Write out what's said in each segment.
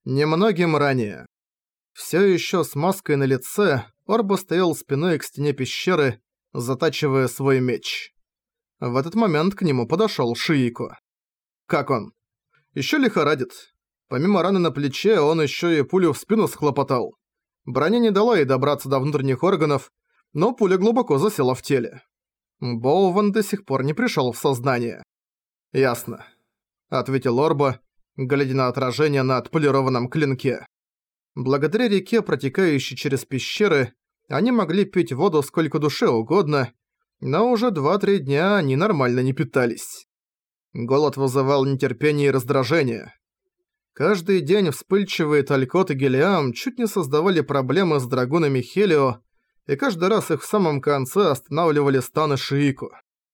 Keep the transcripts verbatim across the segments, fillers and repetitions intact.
Немногим ранее. Всё ещё с маской на лице, Орба стоял спиной к стене пещеры, затачивая свой меч. В этот момент к нему подошёл Шиико. Как он? Ещё лихорадит. Помимо раны на плече, он ещё и пулю в спину схлопотал. Броня не дала ей добраться до внутренних органов, но пуля глубоко засела в теле. Боуван до сих пор не пришёл в сознание. «Ясно», — ответил Орба, глядя на отражение на отполированном клинке. Благодаря реке, протекающей через пещеры, они могли пить воду сколько душе угодно, но уже два-три дня они нормально не питались. Голод вызывал нетерпение и раздражение. Каждый день вспыльчивые Талькот и Гелиам чуть не создавали проблемы с драгунами Хелио, и каждый раз их в самом конце останавливали станы Шиико.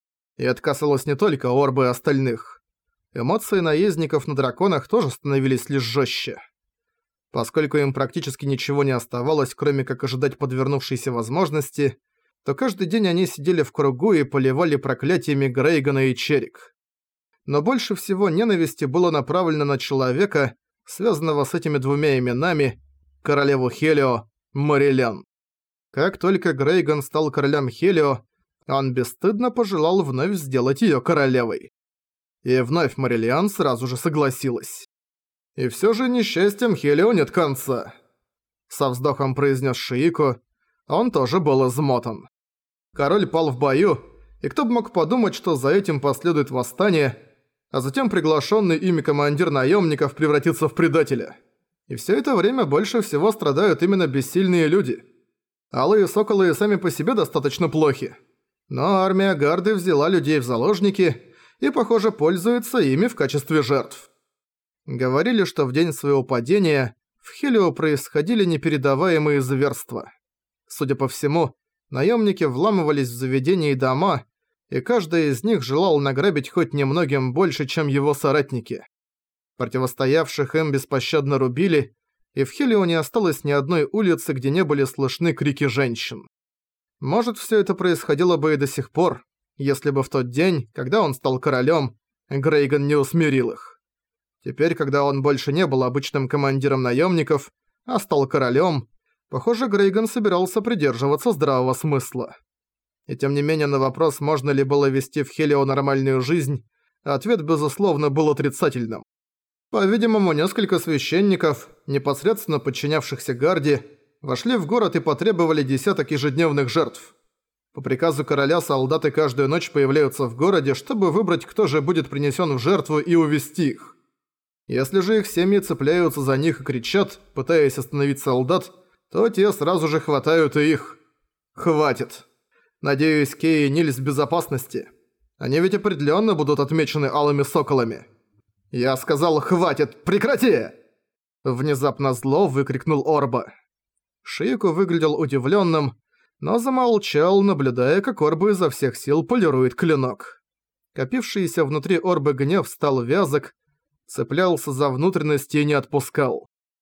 И это касалось не только Орбы и остальных. Эмоции наездников на драконах тоже становились лишь жестче. Поскольку им практически ничего не оставалось, кроме как ожидать подвернувшейся возможности, то каждый день они сидели в кругу и поливали проклятиями Грейгана и Черик. Но больше всего ненависти было направлено на человека, связанного с этими двумя именами, королеву Хелио, Марилен. Как только Грейган стал королем Хелио, он бесстыдно пожелал вновь сделать её королевой. И вновь Марилен сразу же согласилась. «И всё же несчастьем Хелио нет конца», — со вздохом произнес Шиико, он тоже был измотан. Король пал в бою, и кто бы мог подумать, что за этим последует восстание, а затем приглашенный ими командир наемников превратится в предателя. И все это время больше всего страдают именно бессильные люди. Алые соколы сами по себе достаточно плохи. Но армия Гарды взяла людей в заложники и, похоже, пользуется ими в качестве жертв. Говорили, что в день своего падения в Хелио происходили непередаваемые зверства. Судя по всему, наемники вламывались в заведения и дома, и каждый из них желал награбить хоть немногим больше, чем его соратники. Противостоявших им беспощадно рубили, и в Хелио не осталось ни одной улицы, где не были слышны крики женщин. Может, всё это происходило бы и до сих пор, если бы в тот день, когда он стал королем, Грейган не усмирил их. Теперь, когда он больше не был обычным командиром наемников, а стал королем, похоже, Грейган собирался придерживаться здравого смысла. И тем не менее на вопрос, можно ли было вести в Хелио нормальную жизнь, ответ, безусловно, был отрицательным. По-видимому, несколько священников, непосредственно подчинявшихся Гарде, вошли в город и потребовали десяток ежедневных жертв. По приказу короля солдаты каждую ночь появляются в городе, чтобы выбрать, кто же будет принесен в жертву, и увести их. Если же их семьи цепляются за них и кричат, пытаясь остановить солдат, то те сразу же хватают и их. Хватит. Надеюсь, Кей и Нильс в безопасности. Они ведь определенно будут отмечены алыми соколами. Я сказал «хватит! Прекрати!» Внезапно зло выкрикнул Орба. Шиико выглядел удивленным, но замолчал, наблюдая, как Орба изо всех сил полирует клинок. Копившийся внутри Орбы гнев стал вязок, цеплялся за внутренности и не отпускал.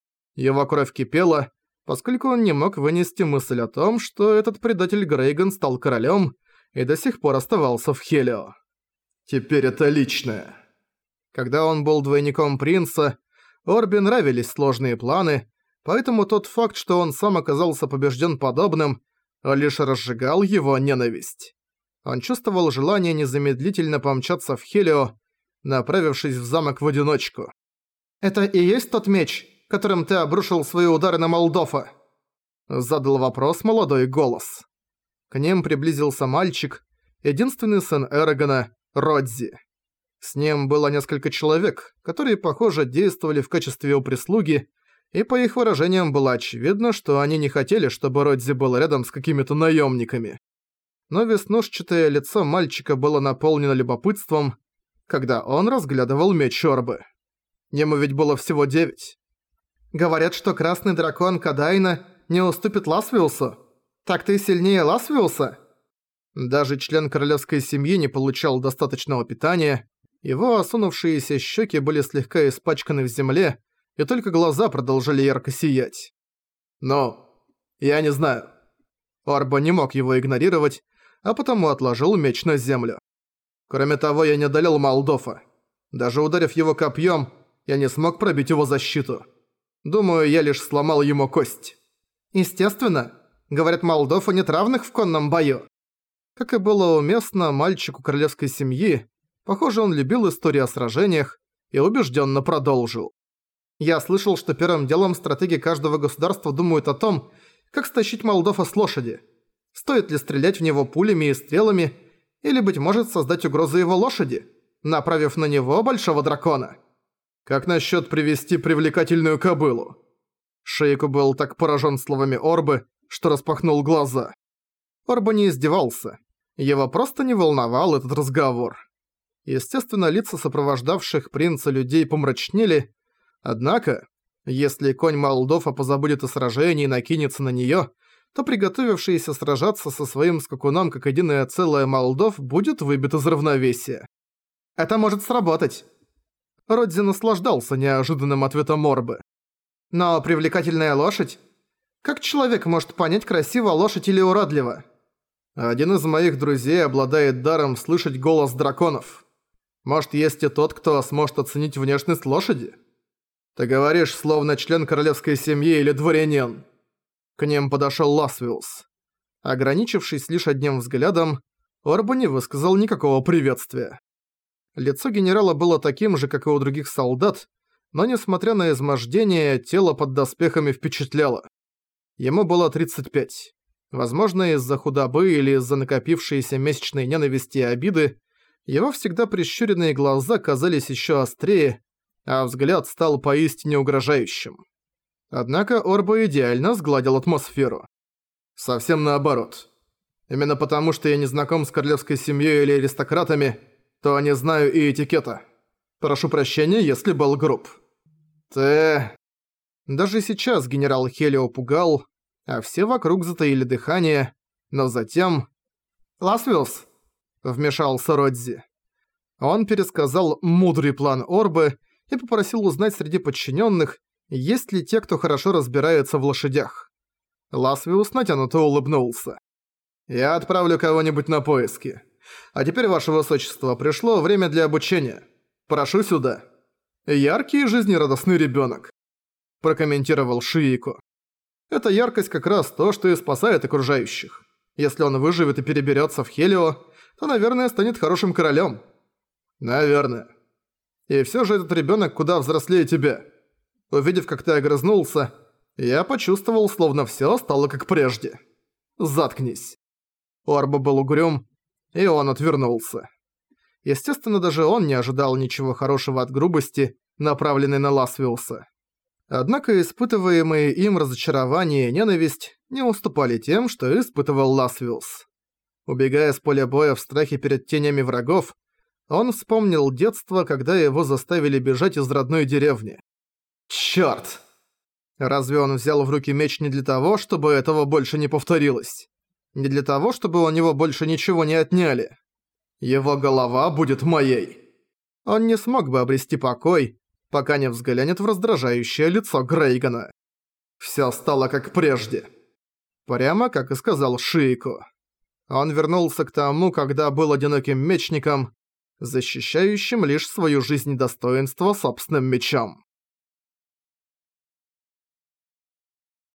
Его кровь кипела, поскольку он не мог вынести мысль о том, что этот предатель Грейган стал королем и до сих пор оставался в Хелио. Теперь это личное. Когда он был двойником принца, Орбе нравились сложные планы, поэтому тот факт, что он сам оказался побежден подобным, лишь разжигал его ненависть. Он чувствовал желание незамедлительно помчаться в Хелио, направившись в замок в одиночку. «Это и есть тот меч, которым ты обрушил свои удары на Молдофа?» Задал вопрос молодой голос. К ним приблизился мальчик, единственный сын Эрагона, Родзи. С ним было несколько человек, которые, похоже, действовали в качестве его прислуги, и по их выражениям было очевидно, что они не хотели, чтобы Родзи был рядом с какими-то наемниками. Но веснушчатое лицо мальчика было наполнено любопытством, когда он разглядывал меч Орбы. Ему ведь было всего девять. «Говорят, что красный дракон Кадайна не уступит Ласвиусу. Так ты сильнее Ласвиуса?» Даже член королевской семьи не получал достаточного питания, его осунувшиеся щеки были слегка испачканы в земле, и только глаза продолжали ярко сиять. «Но я не знаю». Орба не мог его игнорировать, а потому отложил меч на землю. «Кроме того, я не одолел Молдофа. Даже ударив его копьем, я не смог пробить его защиту. Думаю, я лишь сломал ему кость. Естественно. Говорят, Молдова нет равных в конном бою. Как и было уместно мальчику королевской семьи, похоже, он любил истории о сражениях и убежденно продолжил. Я слышал, что первым делом стратеги каждого государства думают о том, как стащить Молдова с лошади. Стоит ли стрелять в него пулями и стрелами, или, быть может, создать угрозу его лошади, направив на него большого дракона? Как насчет привести привлекательную кобылу? Шейку был так поражен словами Орбы, что распахнул глаза. Орба не издевался. Его просто не волновал этот разговор. Естественно, лица сопровождавших принца людей помрачнели, однако, если конь Молдова позабудет о сражении и накинется на неё, то приготовившийся сражаться со своим скакуном как единое целое Молдов будет выбит из равновесия. Это может сработать. Родзи наслаждался неожиданным ответом Орбы. Но привлекательная лошадь? Как человек может понять, красиво лошадь или уродливо? Один из моих друзей обладает даром слышать голос драконов. Может, есть и тот, кто сможет оценить внешность лошади? Ты говоришь, словно член королевской семьи или дворянин. К ним подошёл Ласвиус. Ограничившись лишь одним взглядом, Орба не высказал никакого приветствия. Лицо генерала было таким же, как и у других солдат, но несмотря на измождение, тело под доспехами впечатляло. Ему было тридцать пять. Возможно, из-за худобы или из-за накопившейся месячной ненависти и обиды, его всегда прищуренные глаза казались ещё острее, а взгляд стал поистине угрожающим. Однако Орба идеально сгладил атмосферу. Совсем наоборот. Именно потому, что я не знаком с королевской семьей или аристократами, то не знаю и этикета. Прошу прощения, если был груб. Ты... Даже сейчас генерал Хелио пугал, а все вокруг затаили дыхание, но затем... «Ласвиус!» — вмешался Родзи. Он пересказал мудрый план Орбы и попросил узнать среди подчиненных, есть ли те, кто хорошо разбирается в лошадях. Ласвиус натянуто улыбнулся. «Я отправлю кого-нибудь на поиски. А теперь, ваше высочество, пришло время для обучения. Прошу сюда». «Яркий и жизнерадостный ребёнок», – прокомментировал Шиико. «Эта яркость как раз то, что и спасает окружающих. Если он выживет и переберётся в Хелио, то, наверное, станет хорошим королем». «Наверное. И всё же этот ребёнок куда взрослее тебя. Увидев, как ты огрызнулся, я почувствовал, словно всё стало как прежде. Заткнись». Орба был угрюм, и он отвернулся. Естественно, даже он не ожидал ничего хорошего от грубости, направленной на Ласвиуса. Однако испытываемые им разочарование и ненависть не уступали тем, что испытывал Ласвиус. Убегая с поля боя в страхе перед тенями врагов, он вспомнил детство, когда его заставили бежать из родной деревни. Чёрт! Разве он взял в руки меч не для того, чтобы этого больше не повторилось? Не для того, чтобы у него больше ничего не отняли? Его голова будет моей. Он не смог бы обрести покой, пока не взглянет в раздражающее лицо Грейгана. Всё стало как прежде. Прямо как и сказал Шиико. Он вернулся к тому, когда был одиноким мечником, защищающим лишь свою жизнь и достоинство собственным мечом.